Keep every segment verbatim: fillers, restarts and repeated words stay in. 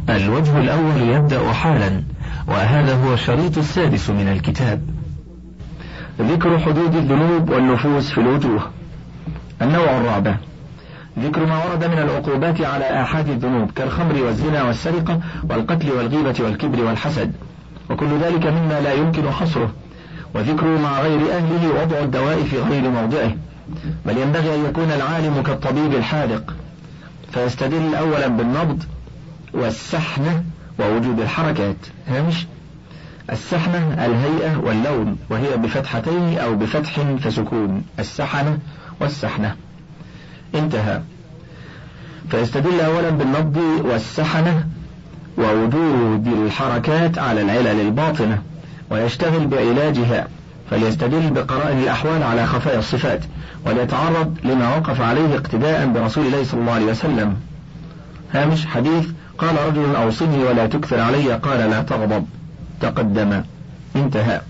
الوجه الأول يبدأ حالا، وهذا هو الشريط السادس من الكتاب. ذكر حدود الذنوب والنفوس في الوجوه. النوع الرابع ذكر ما ورد من العقوبات على آحاد الذنوب كالخمر والزنا والسرقة والقتل والغيبة والكبر والحسد، وكل ذلك مما لا يمكن حصره، وذكر مع غير أهله وضع الدواء في غير موضعه، بل ينبغي أن يكون العالم كالطبيب الحاذق فيستدل أولا بالنبض والسحنة ووجود الحركات. هامش: السحنة الهيئة واللون، وهي بفتحتين أو بفتح فسكون، السحنة والسحنة. انتهى. فيستدل أولا بالنبض والسحنة ووجود الحركات على العلل الباطنة، ويشتغل بعلاجها، فليستدل بقرائن الأحوال على خفايا الصفات، وليتعرض لما وقف عليه اقتداء برسول الله صلى الله عليه وسلم. هامش: حديث قال رجل أوصني ولا تكثر علي، قال لا تغضب، تقدم. انتهى.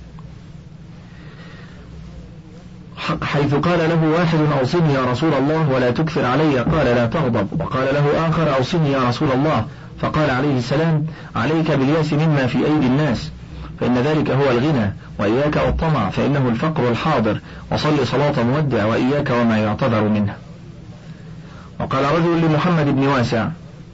حيث قال له واحد أوصني يا رسول الله ولا تكثر علي، قال لا تغضب، وقال له آخر أوصني يا رسول الله، فقال عليه السلام: عليك بالياس مما في أيدي الناس، فإن ذلك هو الغنى، وإياك والطمع فإنه الفقر الحاضر، وصل صلاة مودع، وإياك وما يعتذر منه. وقال رجل لمحمد بن واسع: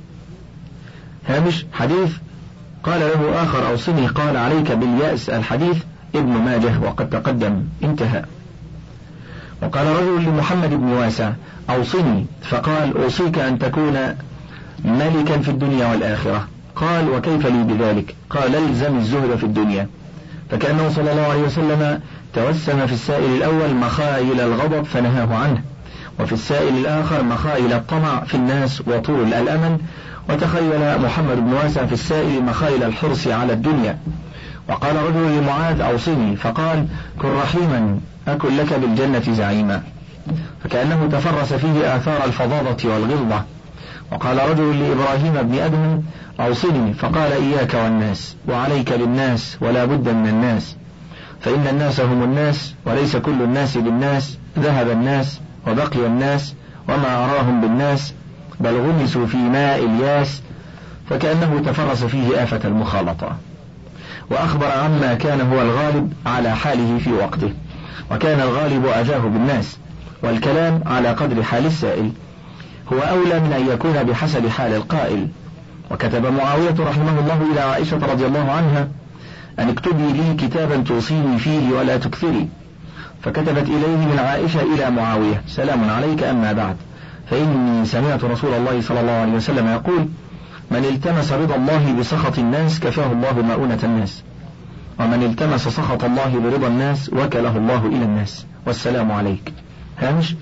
هامش: حديث قال له آخر أوصني، قال عليك باليأس، الحديث ابن ماجه وقد تقدم. انتهى. وقال رجل لمحمد بن واسع: أوصني، فقال: أوصيك أن تكون ملكا في الدنيا والآخرة. قال: وكيف لي بذلك؟ قال: الزم الزهد في الدنيا. فكأنه صلى الله عليه وسلم توسم في السائل الأول مخايل الغضب فنهاه عنه، وفي السائل الآخر مخايل الطمع في الناس وطول الأمل، وتخيل محمد بن واسع في السائل مخايل الحرص على الدنيا. وقال رجل لمعاذ: أوصني، فقال: كن رحيما أكن لك بالجنة زعيما. فكأنه تفرس فيه آثار الفظاظة والغلظة. وقال رجل لإبراهيم بن أدهم: أوصني، فقال: إياك والناس، وعليك بالناس، ولا بد من الناس، فإن الناس هم الناس، وليس كل الناس بالناس، ذهب الناس وبقي الناس، وما أراهم بالناس، بل غمسوا في ماء الياس. فكأنه تفرس فيه آفة المخالطة، وأخبر عما كان هو الغالب على حاله في وقته، وكان الغالب أجاه بالناس، والكلام على قدر حال السائل هو أولى من أن يكون بحسب حال القائل. وكتب معاوية رحمه الله إلى عائشة رضي الله عنها: أن اكتبي لي كتابا توصيني فيه ولا تكثري. فكتبت إليه من عائشة إلى معاوية: سلام عليك، أما بعد، فإني سمعت رسول الله صلى الله عليه وسلم يقول: من التمس رضا الله بسخط الناس كفاه الله مؤونة الناس، ومن التمس سخط الله برضا الناس وكله الله إلى الناس، والسلام عليك. هامش: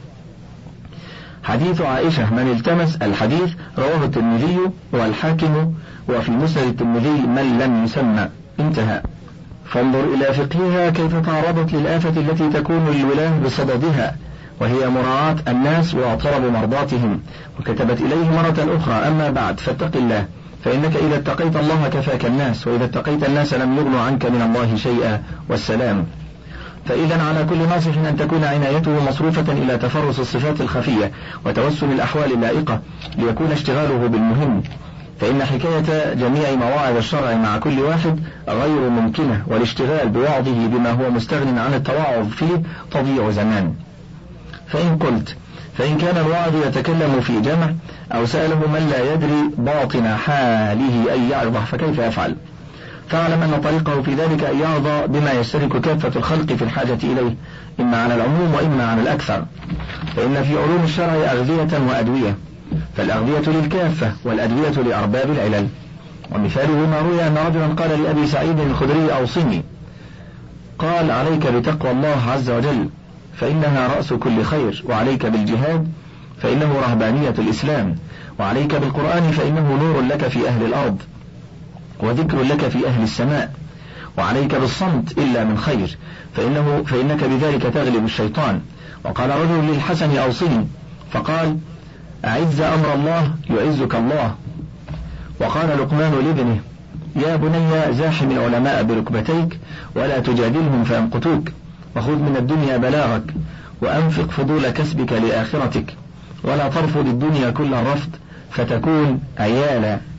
حديث عائشة من التمس، الحديث رواه الترمذي والحاكم، وفي مسند الترمذي من لم يسمى. انتهى. فانظر إلى فقهها كيف تعرضت للآفة التي تكون للولاة بصددها، وهي مراعاة الناس وطلب مرضاتهم. وكتبت إليه مرة أخرى: أما بعد، فاتق الله، فإنك إذا اتقيت الله كفاك الناس، وإذا اتقيت الناس لم يغنوا عنك من الله شيئا، والسلام. فإذا على كل ناصح أن تكون عنايته مصروفة إلى تفرس الصفات الخفية وتوسل الأحوال اللائقة، ليكون اشتغاله بالمهم، فإن حكاية جميع مواعظ الشرع مع كل واحد غير ممكنة، والاشتغال بوعظه بما هو مستغن عن التوعظ فيه تضيع زمان. فإن قلت: فإن كان الواعظ يتكلم في جمع أو سأله من لا يدري باطن حاله أن يعظه، فكيف يفعل؟ فاعلم أن طريقه في ذلك أن يعظ بما يشترك كافة الخلق في الحاجة إليه، إما على العموم وإما على الأكثر. فإن في علوم الشرع أغذية وأدوية، فالأغذية للكافة والأدوية لأرباب العلل. ومثاله ما روي أن رجلا قال لأبي سعيد الخدري: أوصني، قال: عليك بتقوى الله عز وجل، فإنها رأس كل خير، وعليك بالجهاد، فإنه رهبانية الإسلام، وعليك بالقرآن، فإنه نور لك في أهل الأرض وذكر لك في أهل السماء، وعليك بالصمت إلا من خير، فإنه فإنك بذلك تغلب الشيطان. وقال رجل للحسن: أوصني، فقال: أعز أمر الله يعزك الله. وقال لقمان لابنه: يا بني زاحم العلماء بركبتيك ولا تجادلهم فيمقتوك، وخذ من الدنيا بلاغك، وأنفق فضول كسبك لآخرتك، ولا ترفض الدنيا كل الرفض فتكون عيال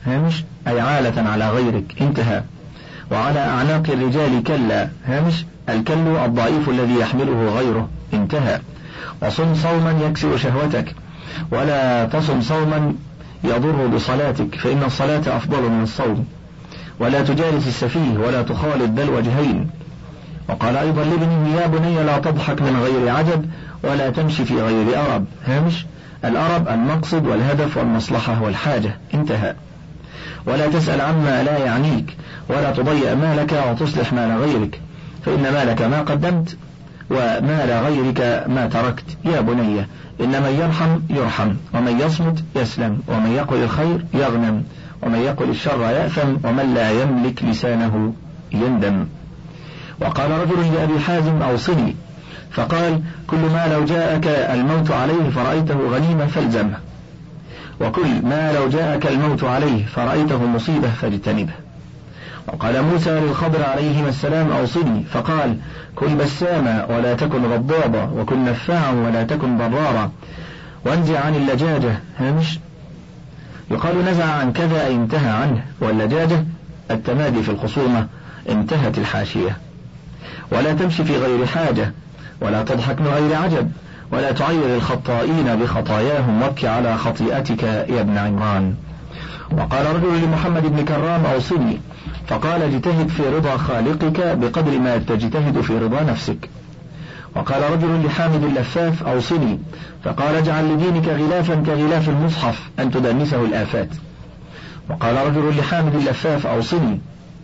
هامش أي عالة على غيرك، انتهى. وعلى أعناق الرجال كلا، هامش الكل الضعيف الذي يحمله غيره، انتهى. وصم صوما يكسر شهوتك، ولا تصم صوما يضر بصلاتك، فإن الصلاة أفضل من الصوم. ولا تجالس السفيه، ولا تخالط ذا الوجهين. وقال أيضا لابنه يا بني لا تضحك من غير عجب، ولا تمشي في غير أرب، هامش الأرب المقصد والهدف والمصلحة والحاجة، انتهى. ولا تسأل عما لا يعنيك، ولا تضيع مالك وتصلح مال غيرك، فإن مالك ما قدمت ومال غيرك ما تركت. يا بني إن من يرحم يرحم، ومن يصمت يسلم، ومن يقل الخير يغنم، ومن يقل الشر يأثم، ومن لا يملك لسانه يندم. وقال رجل لأبي حازم أوصني، فقال كل ما لو جاءك الموت عليه فرأيته غنيمة فالزمه، وكل ما لو جاءك الموت عليه فرأيته مصيبة فاجتنبه. وقال موسى للخضر عليهما السلام أوصني، فقال كن بساما ولا تكن غضابا، وكن نفاعا ولا تكن ضرارا، وانزع عن اللجاجة، هامش يقال نزع عن كذا أي انتهى عنه، واللجاجة التمادي في الخصومة، انتهت الحاشية. ولا تمشي في غير حاجة، ولا تضحك من غير عجب، ولا تعير الخطائين بخطاياهم، وابك على خطيئتك يا ابن عمران. وقال رجل لمحمد بن كرام أوصني، فقال اجتهد في رضا خالقك بقدر ما تجتهد في رضا نفسك. وقال رجل لحامد اللفاف أوصني، فقال اجعل لدينك غلافا كغلاف المصحف أن تدنسه الآفات. وقال رجل لحامد اللفاف أوصني،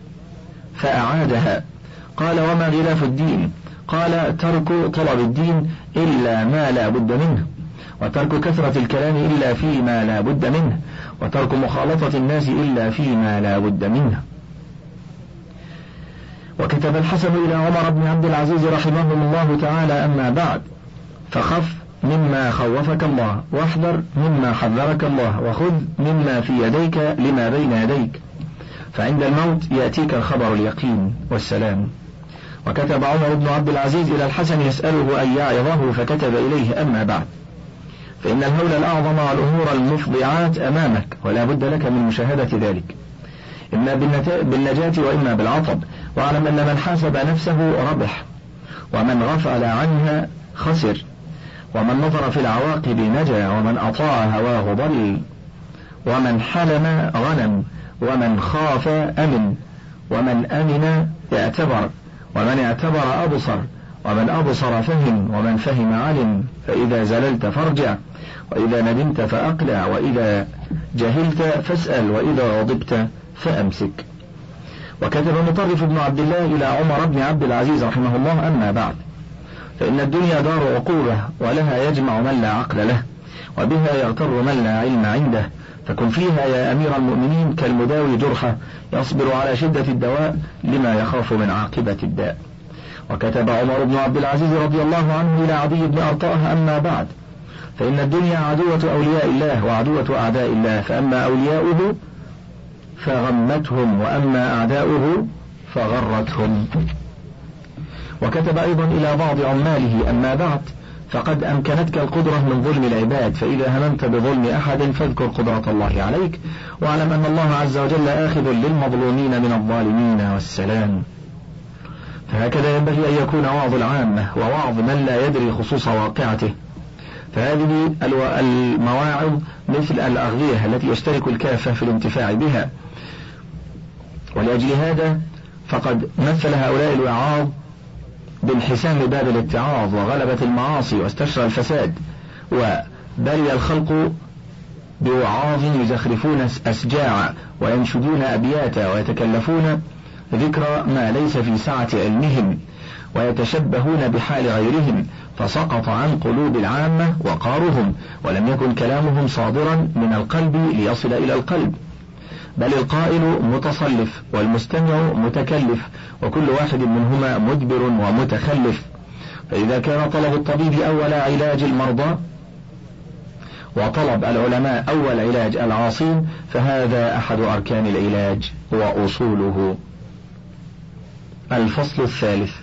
فأعادها، قال وما غلاف الدين؟ قال ترك طلب الدين إلا ما لا بد منه، وترك كثرة الكلام إلا فيما لا بد منه، وترك مخالطة الناس إلا فيما لا بد منه. وكتب الحسن إلى عمر بن عبد العزيز رحمه الله تعالى أما بعد، فخف مما خوفك الله، واحذر مما حذرك الله، وخذ مما في يديك لما بين يديك، فعند الموت يأتيك الخبر اليقين والسلام. وكتب عمر بن عبد العزيز إلى الحسن يسأله أن يعظه، فكتب إليه أما بعد، فإن الهول الأعظم والأمور المفضعات أمامك، ولا بد لك من مشاهدة ذلك، إما بالنجاة وإما بالعطب. واعلم أن من حاسب نفسه ربح، ومن غفل عنها خسر، ومن نظر في العواقب نجا، ومن أطاع هواه ضل، ومن حلم غنم، ومن خاف أمن، ومن أمن اعتبر، ومن اعتبر أبصر، ومن أبصر فهم، ومن فهم علم. فإذا زللت فارجع، وإذا ندمت فأقلع، وإذا جهلت فاسأل، وإذا غضبت فأمسك. وكتب مطرف بن عبد الله إلى عمر بن عبد العزيز رحمه الله أما بعد، فإن الدنيا دار عقوبة، ولها يجمع من لا عقل له، وبها يغتر من لا علم عنده، فكن فيها يا أمير المؤمنين كالمداوي جرحه يصبر على شدة الدواء لما يخاف من عاقبة الداء. وكتب عمر بن عبد العزيز رضي الله عنه إلى عدي بن أرطاه أما بعد، فإن الدنيا عدوة أولياء الله وعدوة أعداء الله، فأما أولياؤه فغمتهم، وأما أعداؤه فغرتهم. وكتب أيضا إلى بعض عماله أما بعد، فقد أمكنتك القدرة من ظلم العباد، فإذا هممت بظلم أحد فاذكر قدرة الله عليك، واعلم أن الله عز وجل آخذ للمظلومين من الظالمين والسلام. فهكذا ينبغي أن يكون وعظ العامة ووعظ من لا يدري خصوص واقعته. فهذه المواعظ مثل الأغذية التي يشترك الكافة في الانتفاع بها، ولأجل هذا فقد مثل هؤلاء الوعاظ بانحسام باب الاتعاظ وغلبة المعاصي واستشرى الفساد، وبري الخلق بوعاظ يزخرفون أسجاعا وينشدون أبياتا ويتكلفون ذكر ما ليس في سعة علمهم، ويتشبهون بحال غيرهم، فسقط عن قلوب العامة وقارهم، ولم يكن كلامهم صادرا من القلب ليصل إلى القلب، بل القائل متصلف والمستمع متكلف، وكل واحد منهما مدبر ومتخلف. فإذا كان طلب الطبيب أول علاج المرضى، وطلب العلماء أول علاج العاصين، فهذا أحد أركان العلاج وأصوله. الفصل الثالث.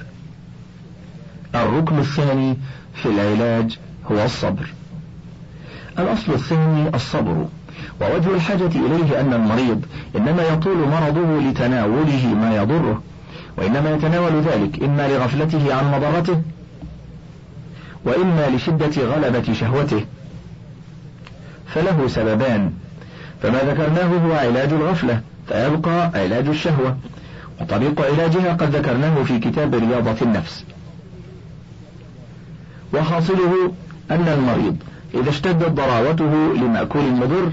الركن الثاني في العلاج هو الصبر. الأصل الثاني الصبر، ووجه الحاجة إليه أن المريض إنما يطول مرضه لتناوله ما يضره، وإنما يتناول ذلك إما لغفلته عن مضرته وإما لشدة غلبة شهوته، فله سببان، فما ذكرناه هو علاج الغفلة فيبقى علاج الشهوة، وطريق علاجها قد ذكرناه في كتاب رياضة النفس. وحاصله أن المريض إذا اشتدت ضراوته لمأكول مضر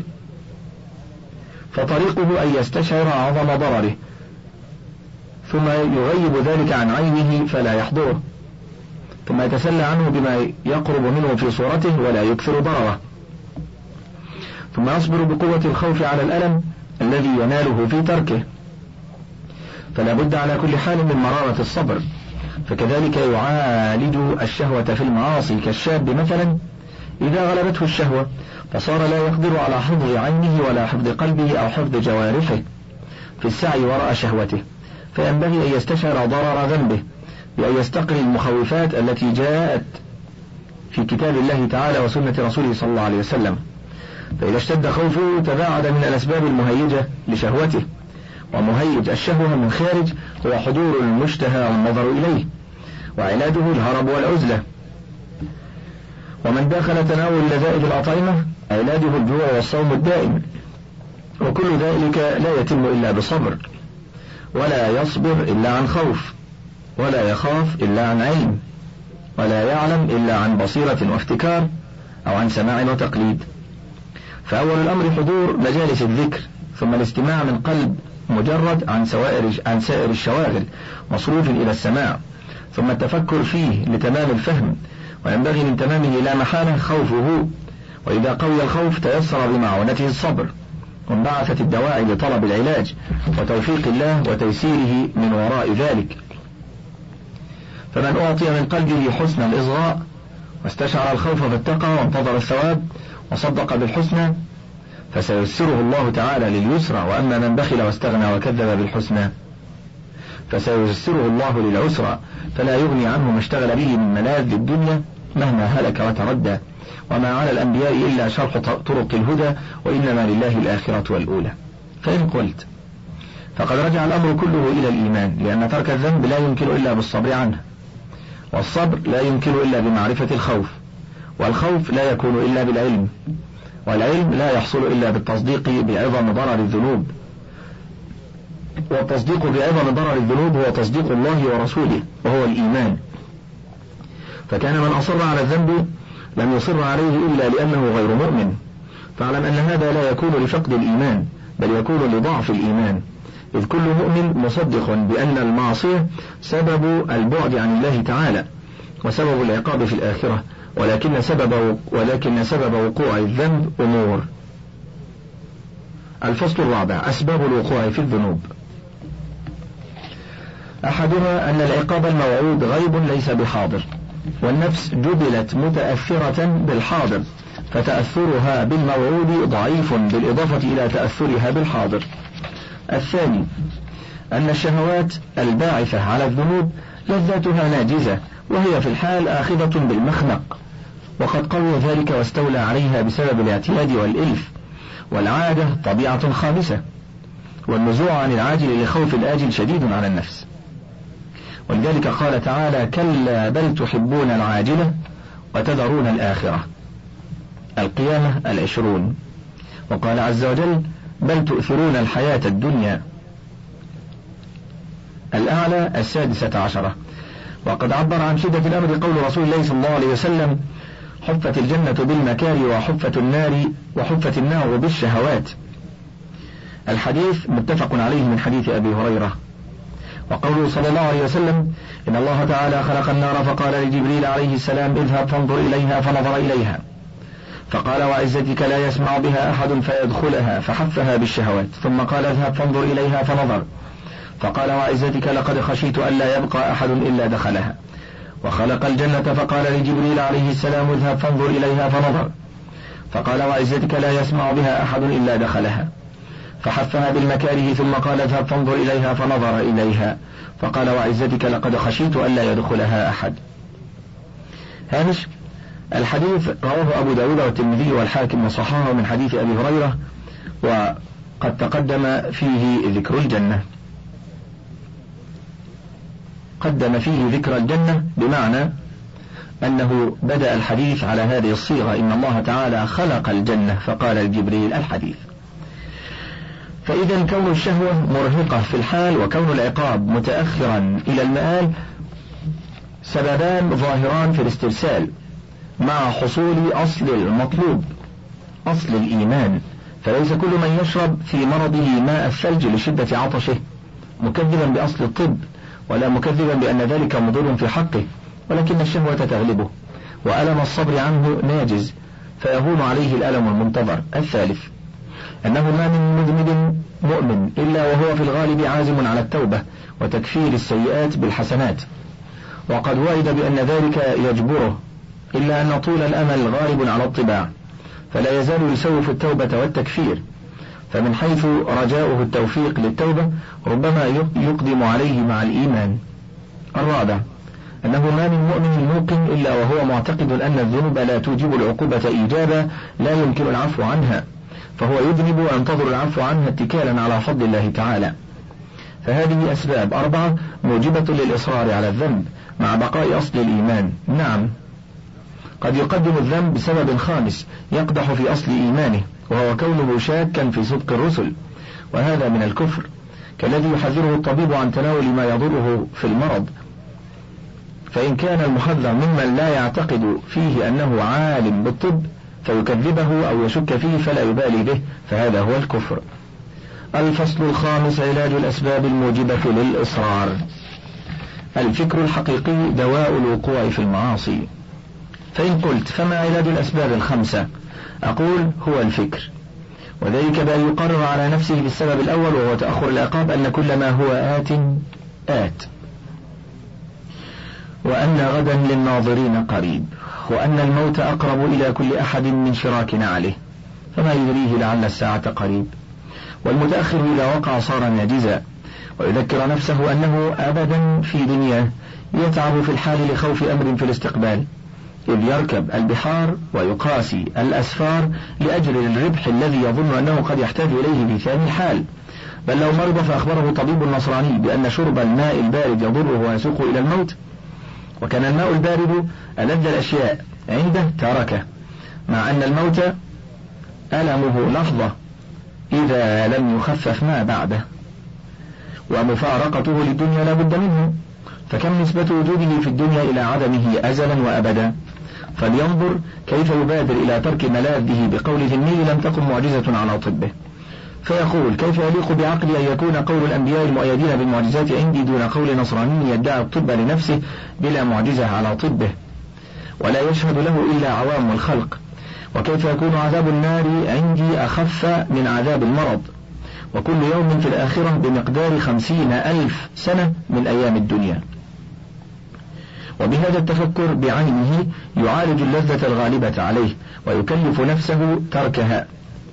فطريقه أن يستشعر عظم ضرره ثم يغيب ذلك عن عينه فلا يحضره، ثم يتسلى عنه بما يقرب منه في صورته ولا يكثر ضرره، ثم يصبر بقوة الخوف على الألم الذي يناله في تركه، فلا بد على كل حال من مرارة الصبر. فكذلك يعالج الشهوة في المعاصي كالشاب مثلا إذا غلبته الشهوة فصار لا يقدر على حفظ عينه ولا حفظ قلبه أو حفظ جوارحه في السعي وراء شهوته، فينبغي أن يستشعر ضرر ذنبه بأن يستقري المخوفات التي جاءت في كتاب الله تعالى وسنة رسوله صلى الله عليه وسلم. فإذا اشتد خوفه تباعد من الأسباب المهيجة لشهوته، ومهيج الشهوة من خارج هو حضور المشتهى والنظر إليه، وعلاجه الهرب والعزلة. ومن داخل تناول لذائذ الأطعمة علاجه الجوع والصوم الدائم، وكل ذلك لا يتم إلا بصبر، ولا يصبر إلا عن خوف، ولا يخاف إلا عن علم، ولا يعلم إلا عن بصيرة وافتكار أو عن سماع وتقليد. فأول الأمر حضور مجالس الذكر، ثم الاستماع من قلب مجرد عن سوائر عن سائر الشواغل مصروف إلى السماع، ثم التفكر فيه لتمام الفهم، وينبغي من تمامه لا محالة خوفه، وإذا قوي الخوف تيسر بمعونته الصبر، وانبعثت الدواعي لطلب العلاج وتوفيق الله وتيسيره من وراء ذلك. فمن أعطي من قلبه حسن الإصغاء واستشعر الخوف فاتقى وانتظر الثواب وصدق بالحسنى فسيسره الله تعالى لليسرى، وأما من بخل واستغنى وكذب بالحسنى فسيسره الله للعسرى، فلا يغني عنه ما اشتغل به من ملاذ الدنيا مهما هلك وتردى. وما على الأنبياء إلا شرح طرق الهدى، وإنما لله الآخرة والأولى. فإن قلت فقد رجع الأمر كله إلى الإيمان، لأن ترك الذنب لا يمكن إلا بالصبر عنه، والصبر لا يمكن إلا بمعرفة الخوف، والخوف لا يكون إلا بالعلم، والعلم لا يحصل إلا بالتصديق بعظم ضرر الذنوب، والتصديق بعظم ضرر الذنوب هو تصديق الله ورسوله وهو الإيمان. فكان من أصر على الذنب لم يصر عليه إلا لأنه غير مؤمن، فاعلم أن هذا لا يكون لفقد الإيمان بل يكون لضعف الإيمان، إذ كل مؤمن مصدق بأن المعصية سبب البعد عن الله تعالى وسبب العقاب في الآخرة، ولكن سبب ولكن سبب وقوع الذنب أمور. الفصل الرابع: أسباب الوقوع في الذنوب. أحدها أن العقاب الموعود غيب ليس بحاضر، والنفس جبلت متأثرة بالحاضر فتأثرها بالموعود ضعيف بالإضافة إلى تأثرها بالحاضر. الثاني أن الشهوات الباعثة على الذنوب لذاتها ناجزة، وهي في الحال آخذة بالمخنق، وقد قوي ذلك واستولى عليها بسبب الاعتياد والإلف، والعادة طبيعة خامسة، والنزوع عن العاجل لخوف الآجل شديد على النفس. ولذلك قال تعالى: كلا بل تحبون العاجلة وتذرون الآخرة. القيامة العشرون. وقال عز وجل: بل تؤثرون الحياة الدنيا. الأعلى السادسة عشرة. وقد عبر عن شدة الأمر قول رسول الله صلى الله عليه وسلم: حفت الجنة بالمكاره وحفت النار وحفت النار بالشهوات. الحديث متفق عليه من حديث أبي هريرة. وقوله صلى الله عليه وسلم: إن الله تعالى خلق النار فقال لجبريل عليه السلام: اذهب فانظر إليها، فنظر إليها فقال: وعزتك لا يسمع بها أحد فيدخلها، فحفها بالشهوات، ثم قال: اذهب فانظر إليها، فنظر فقال: وعزتك لقد خشيت ألا يبقى أحد إلا دخلها. وخلق الجنة فقال لجبريل عليه السلام: اذهب فانظر إليها، فنظر فقال: وعزتك لا يسمع بها أحد إلا دخلها، فحفها بالمكاره، ثم قال: اذهب فانظر إليها، فنظر إليها فقال: وعزتك لقد خشيت ألا يدخلها أحد. هامش: الحديث رواه أبو داود والترمذي والحاكم وصححه من حديث أبي هريرة وقد تقدم فيه ذكر الجنة. قدم فيه ذكر الجنة بمعنى أنه بدأ الحديث على هذه الصيغة: إن الله تعالى خلق الجنة، فقال لجبريل الحديث. فإذا كون الشهوة مرهقة في الحال وكون العقاب متأخرا إلى المآل سببان ظاهران في الاسترسال، مع حصول أصل المطلوب، أصل الإيمان. فليس كل من يشرب في مرضه ماء الثلج لشدة عطشه مكذبا بأصل الطب، ولا مكذبا بأن ذلك مضر في حقه، ولكن الشهوة تغلبه، وألم الصبر عنه ناجز، فيهون عليه الألم المنتظر. الثالث أنه ما من مذنب مؤمن إلا وهو في الغالب عازم على التوبة وتكفير السيئات بالحسنات، وقد وعد بأن ذلك يجبره، إلا أن طول الأمل غالب على الطباع، فلا يزال يسوف التوبة والتكفير، فمن حيث رجاؤه التوفيق للتوبة ربما يقدم عليه مع الإيمان. الرابع أنه ما من مؤمن موقن إلا وهو معتقد أن الذنوب لا توجب العقوبة إيجابا لا يمكن العفو عنها، فهو يذنب وينتظر العفو عنها اتكالا على فضل الله تعالى. فهذه أسباب أربعة موجبة للإصرار على الذنب مع بقاء أصل الإيمان. نعم، قد يقدم الذنب بسبب خامس يقدح في أصل إيمانه، وهو كونه شاكا في صدق الرسل، وهذا من الكفر، كالذي يحذره الطبيب عن تناول ما يضره في المرض، فإن كان المحذر ممن لا يعتقد فيه أنه عالم بالطب فيكذبه أو يشك فيه فلا يبالي به، فهذا هو الكفر. الفصل الخامس: علاج الأسباب الموجبة للإصرار. الفكر الحقيقي دواء الوقوع في المعاصي. فإن قلت فما علاج الأسباب الخمسة؟ أقول هو الفكر، وذلك بأن يقرر على نفسه بالسبب الأول وهو تأخر العقاب أن كل ما هو آت آت، وأن غدا للناظرين قريب، وأن الموت أقرب إلى كل أحد من شراك نعله، فما يدريه لعل الساعة قريب، والمتأخر إذا وقع صار ناجزا، ويذكر نفسه أنه أبدا في دنياه يتعب في الحال لخوف أمر في الاستقبال، إذ يركب البحار ويقاسي الأسفار لأجل الربح الذي يظن أنه قد يحتاج إليه في ثاني الحال. بل لو مرض فأخبره طبيب نصراني بأن شرب الماء البارد يضره ويسوق إلى الموت، وكان الماء البارد ألذ الأشياء عنده تركه، مع أن الموت ألمه لحظة إذا لم يخفف ما بعده، ومفارقته للدنيا لا بد منه، فكم نسبة وجوده في الدنيا إلى عدمه أزلا وأبدا. فلينظر كيف يبادر إلى ترك ملاذه بقول ذني لم تكن معجزة على طبه، فيقول كيف يليق بعقلي أن يكون قول الأنبياء المؤيدين بالمعجزات عندي دون قول نصراني يدعي الطب لنفسه بلا معجزة على طبه، ولا يشهد له إلا عوام الخلق، وكيف يكون عذاب النار عندي أخف من عذاب المرض، وكل يوم في الآخرة بمقدار خمسين ألف سنة من أيام الدنيا. وبهذا التفكر بعينه يعالج اللذة الغالبة عليه ويكلف نفسه تركها،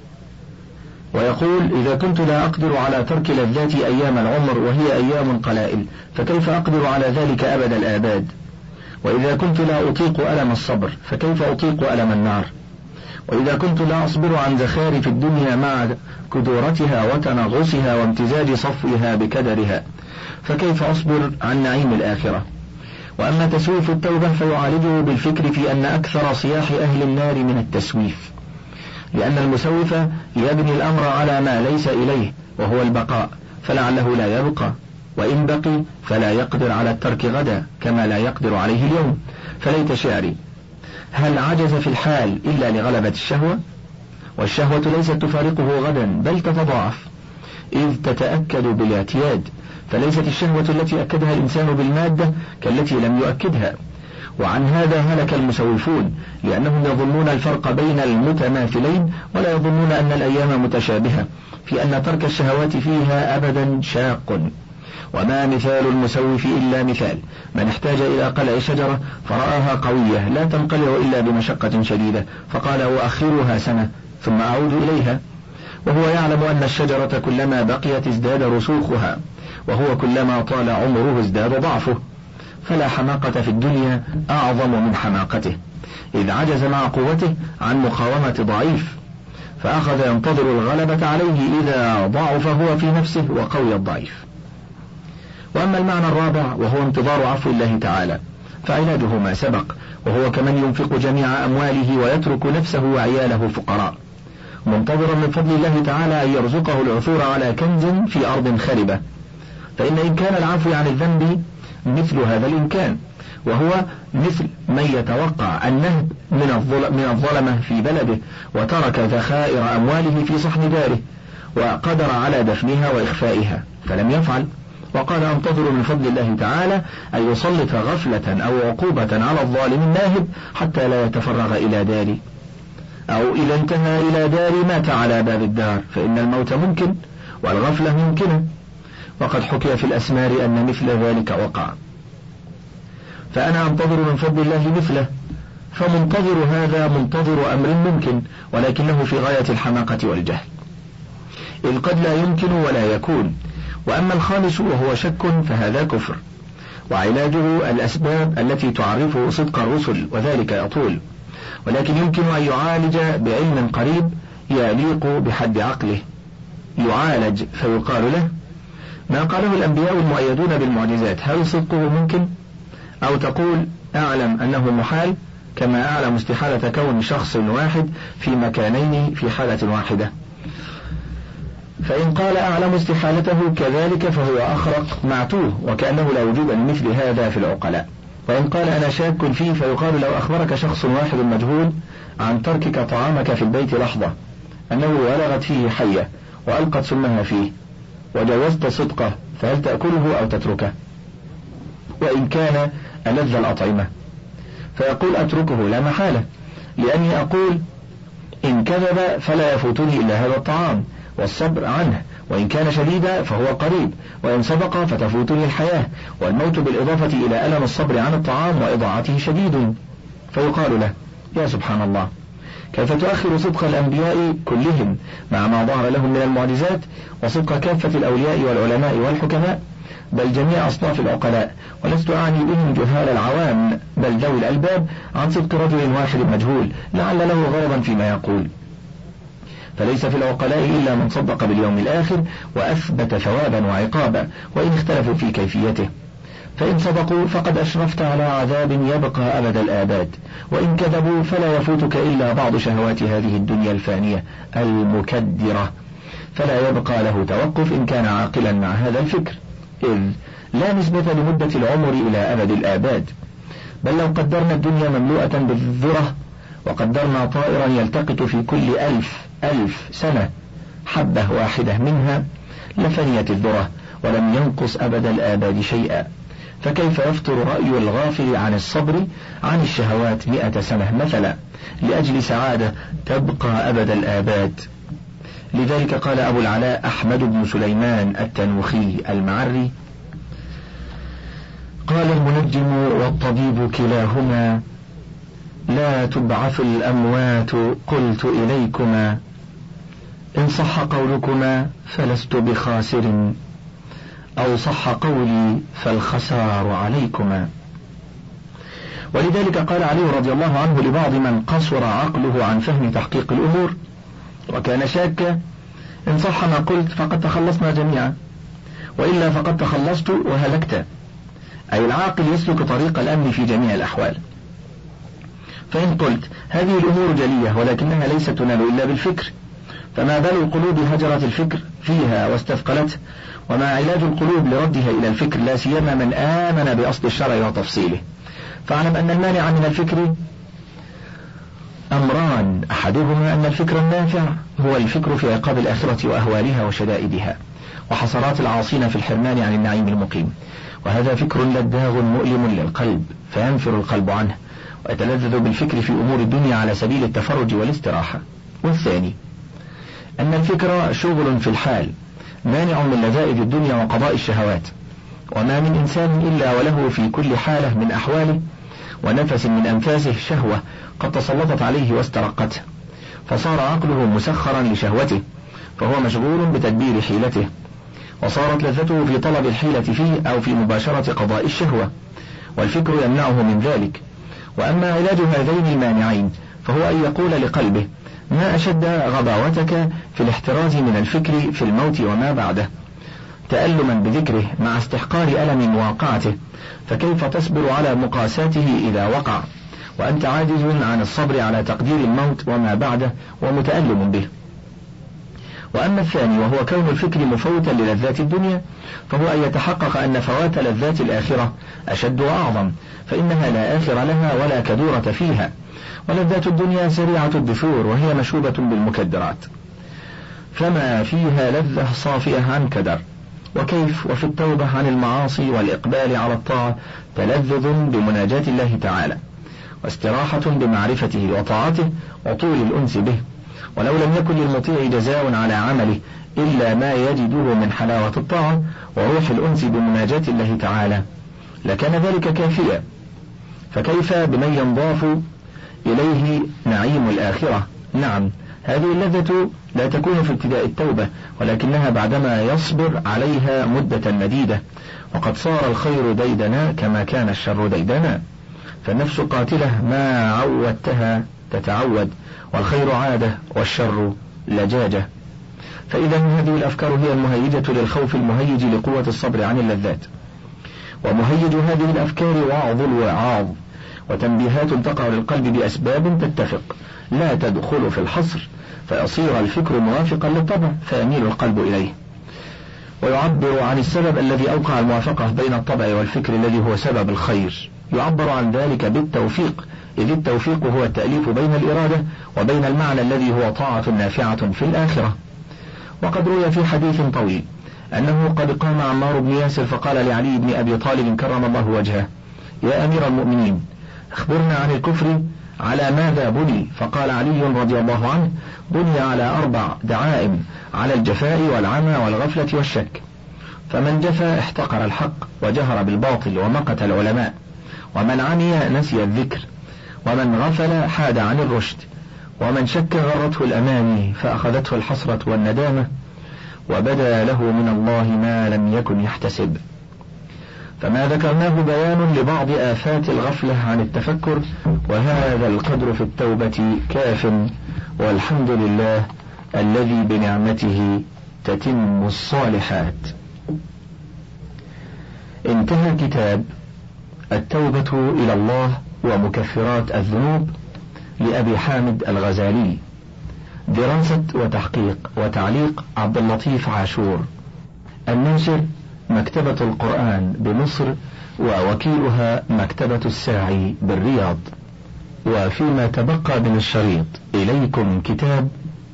ويقول إذا كنت لا أقدر على ترك لذاتي أيام العمر وهي أيام قلائل فكيف أقدر على ذلك أبد الآباد؟ وإذا كنت لا أطيق ألم الصبر فكيف أطيق ألم النار؟ وإذا كنت لا أصبر عن زخارف الدنيا مع كدورتها وتنغصها وامتزاج صفوها بكدرها فكيف أصبر عن نعيم الآخرة؟ وأما تسويف التوبة فيعالجه بالفكر في أن أكثر صياح أهل النار من التسويف، لأن المسوف يبني الأمر على ما ليس إليه وهو البقاء، فلعله لا يبقى، وإن بقي فلا يقدر على الترك غدا كما لا يقدر عليه اليوم. فليت شعري هل عجز في الحال إلا لغلبة الشهوة؟ والشهوة ليست تفارقه غدا بل تتضاعف إذ تتأكد بالاعتياد، فليست الشهوة التي أكدها الإنسان بالمادة كالتي لم يؤكدها. وعن هذا هلك المسوفون، لأنهم يظنون الفرق بين المتماثلين ولا يظنون أن الأيام متشابهة في أن ترك الشهوات فيها أبدا شاق. وما مثال المسوف إلا مثال من احتاج إلى قلع شجرة فرآها قوية لا تنقلع إلا بمشقة شديدة فقال وأخرها سنة ثم أعود إليها، وهو يعلم أن الشجرة كلما بقيت ازداد رسوخها، وهو كلما طال عمره ازداد ضعفه. فلا حماقة في الدنيا أعظم من حماقته، إذ عجز مع قوته عن مقاومة ضعيف، فأخذ ينتظر الغلبة عليه إذا ضعف هو في نفسه وقوي الضعيف. وأما المعنى الرابع وهو انتظار عفو الله تعالى فعلاجه ما سبق، وهو كمن ينفق جميع أمواله ويترك نفسه وعياله فقراء منتظرا من فضل الله تعالى أن يرزقه العثور على كنز في أرض خربة، فإن إمكان العفو عن الذنب مثل هذا الإمكان، وهو مثل من يتوقع النهب من الظلمة في بلده وترك ذخائر أمواله في صحن داره وقدر على دفنها وإخفائها فلم يفعل، وقال أنتظر من فضل الله تعالى أن يسلط غفلة أو عقوبة على الظالم الناهب حتى لا يتفرغ إلى داري، أو إذا انتهى إلى داري مات على باب الدار، فإن الموت ممكن والغفلة ممكنة، وقد حكي في الأسمار أن مثل ذلك وقع. فأنا أنتظر من فضل الله مثله، فمنتظر هذا منتظر أمر ممكن ولكنه في غاية الحماقة والجهل، إذ قد لا يمكن ولا يكون. وأما الخامس وهو شك فهذا كفر، وعلاجه الأسباب التي تعرفه صدق الرسل وذلك يطول، ولكن يمكن أن يعالج بعلم قريب يليق بحد عقله. يعالج فيقال له ما قاله الأنبياء المؤيدون بالمعجزات هل صدقه ممكن؟ أو تقول أعلم أنه محال كما أعلم استحالة كون شخص واحد في مكانين في حالة واحدة. فإن قال أعلم استحالته كذلك فهو أخرق معتوه وكأنه لا وجود لمثل هذا في العقلاء. وإن قال أنا شاك فيه فيقال لو أخبرك شخص واحد مجهول عن تركك طعامك في البيت لحظة أنه ولغت فيه حية وألقت سمها فيه وجوزت صدقه فهل تأكله أو تتركه؟ وإن كان ألذ الأطعمة فيقول أتركه لا محالة، لأني أقول إن كذب فلا يفوتني إلا هذا الطعام والصبر عنه، وإن كان شديدا فهو قريب، وإن سبق فتفوتني الحياة، والموت بالإضافة إلى ألم الصبر عن الطعام وإضاعته شديد. فيقال له يا سبحان الله كيف تؤخر صدق الأنبياء كلهم مع ما ظهر لهم من المعجزات وصدق كافة الأولياء والعلماء والحكماء بل جميع أصناف العقلاء، ولست أعني بهم جهال العوام بل ذوي الألباب عن صدق رجل واحد مجهول لعل له غرضا فيما يقول. فليس في العقلاء إلا من صدق باليوم الآخر وأثبت ثوابا وعقابا وإن اختلفوا في كيفيته، فإن صدقوا فقد أشرفت على عذاب يبقى أبد الآباد، وإن كذبوا فلا يفوتك إلا بعض شهوات هذه الدنيا الفانية المكدرة، فلا يبقى له توقف إن كان عاقلا مع هذا الفكر، إذ لا نسبة لمدة العمر إلى أبد الآباد. بل لو قدرنا الدنيا مملوءة بالذرة وقدرنا طائرا يلتقط في كل ألف ألف سنة حبة واحدة منها لفنيت الذرة ولم ينقص أبد الآباد شيئا، فكيف يفتر رأي الغافل عن الصبر عن الشهوات مئة سنة مثلا لأجل سعادة تبقى أبد الآباد؟ لذلك قال أبو العلاء أحمد بن سليمان التنوخي المعري قال المنجم والطبيب كلاهما لا تبعث الأموات قلت إليكما إن صح قولكما فلست بخاسر أو صح قولي فالخسار عليكما. ولذلك قال علي رضي الله عنه لبعض من قصر عقله عن فهم تحقيق الأمور وكان شاكا إن صح ما قلت فقد تخلصنا جميعا وإلا فقد تخلصت وهلكت، أي العاقل يسلك طريق الأمن في جميع الأحوال. فإن قلت هذه الأمور جلية ولكنها ليست تنال إلا بالفكر، فما بال القلوب هجرت الفكر فيها واستثقلته، وما علاج القلوب لردها إلى الفكر لا سيما من آمن بأصل الشرع وتفصيله. فاعلم أن المانع من الفكر أمران، أحدهما أن الفكر النافع هو الفكر في عقاب الآخرة وأهوالها وشدائدها وحسرات العاصين في الحرمان عن النعيم المقيم، وهذا فكر لداغ مؤلم للقلب فينفر القلب عنه ويتلذذ بالفكر في أمور الدنيا على سبيل التفرج والاستراحة. والثاني أن الفكر شغل في الحال مانع من لذائذ الدنيا وقضاء الشهوات، وما من إنسان إلا وله في كل حالة من أحواله ونفس من أنفاسه شهوة قد تسلطت عليه واسترقته، فصار عقله مسخرا لشهوته فهو مشغول بتدبير حيلته، وصارت لذته في طلب الحيلة فيه أو في مباشرة قضاء الشهوة، والفكر يمنعه من ذلك. وأما علاج هذين المانعين فهو أن يقول لقلبه ما أشد غباوتك في الاحتراز من الفكر في الموت وما بعده، تألما بذكره مع استحقار ألم مواقعته، فكيف تصبر على مقاساته إذا وقع وأنت عاجز عن الصبر على تقدير الموت وما بعده ومتألم به؟ وأما الثاني وهو كون الفكر مفوتا للذات الدنيا، فهو أن يتحقق أن فوات لذات الآخرة أشد وأعظم، فإنها لا آخر لها ولا كدورة فيها، ولذات الدنيا سريعة الدثور وهي مشوبة بالمكدرات، فما فيها لذة صافية عن كدر. وكيف وفي التوبة عن المعاصي والإقبال على الطاعة تلذذ بمناجاة الله تعالى، واستراحة بمعرفته وطاعته وطول الأنس به، ولو لم يكن للمطيع جزاء على عمله إلا ما يجده من حلاوة الطاعة وروح الأنس بمناجاة الله تعالى لكان ذلك كافيا، فكيف بمن ينضاف إليه نعيم الآخرة؟ نعم، هذه اللذة لا تكون في ابتداء التوبة، ولكنها بعدما يصبر عليها مدة مديدة، وقد صار الخير ديدنا كما كان الشر ديدنا، فالنفس قاتلة ما عودتها تتعود، والخير عادة والشر لجاجة. فإذا هذه الأفكار هي المهيجة للخوف المهيج لقوة الصبر عن اللذات، ومهيج هذه الأفكار وعظ الوعاظ، وتنبيهات تقع للقلب بأسباب تتفق لا تدخل في الحصر، فيصير الفكر موافقا للطبع فيميل القلب إليه، ويعبر عن السبب الذي أوقع الموافقة بين الطبع والفكر الذي هو سبب الخير، يعبر عن ذلك بالتوفيق، إذ التوفيق هو التأليف بين الإرادة وبين المعنى الذي هو طاعة نافعة في الآخرة. وقد روي في حديث طويل أنه قد قام عمار بن ياسر فقال لعلي بن أبي طالب كرم الله وجهه: يا أمير المؤمنين، أخبرنا عن الكفر على ماذا بني؟ فقال علي رضي الله عنه: بني على أربع دعائم، على الجفاء والعمى والغفلة والشك، فمن جفا احتقر الحق وجهر بالباطل ومقت العلماء، ومن عمي نسي الذكر، ومن غفل حاد عن الرشد، ومن شك غرته الأماني فأخذته الحسرة والندامة، وبدا له من الله ما لم يكن يحتسب. فما ذكرناه بيان لبعض آفات الغفلة عن التفكر، وهذا القدر في التوبة كاف، والحمد لله الذي بنعمته تتم الصالحات. انتهى كتاب التوبة إلى الله ومكفرات الذنوب لأبي حامد الغزالي، دراسة وتحقيق وتعليق عبد اللطيف عاشور، الناشر مكتبة القرآن بمصر، ووكيلها مكتبة الساعي بالرياض. وفيما تبقى من الشريط إليكم كتاب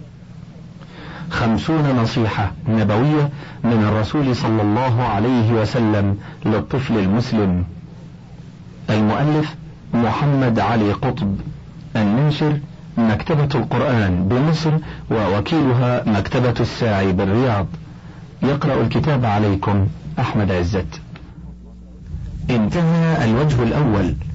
خمسون نصيحة نبوية من الرسول صلى الله عليه وسلم للطفل المسلم، المؤلف محمد علي قطب، الناشر مكتبة القرآن بمصر، ووكيلها مكتبة الساعي بالرياض. يقرأ الكتاب عليكم أحمد عزت. انتهى الوجه الأول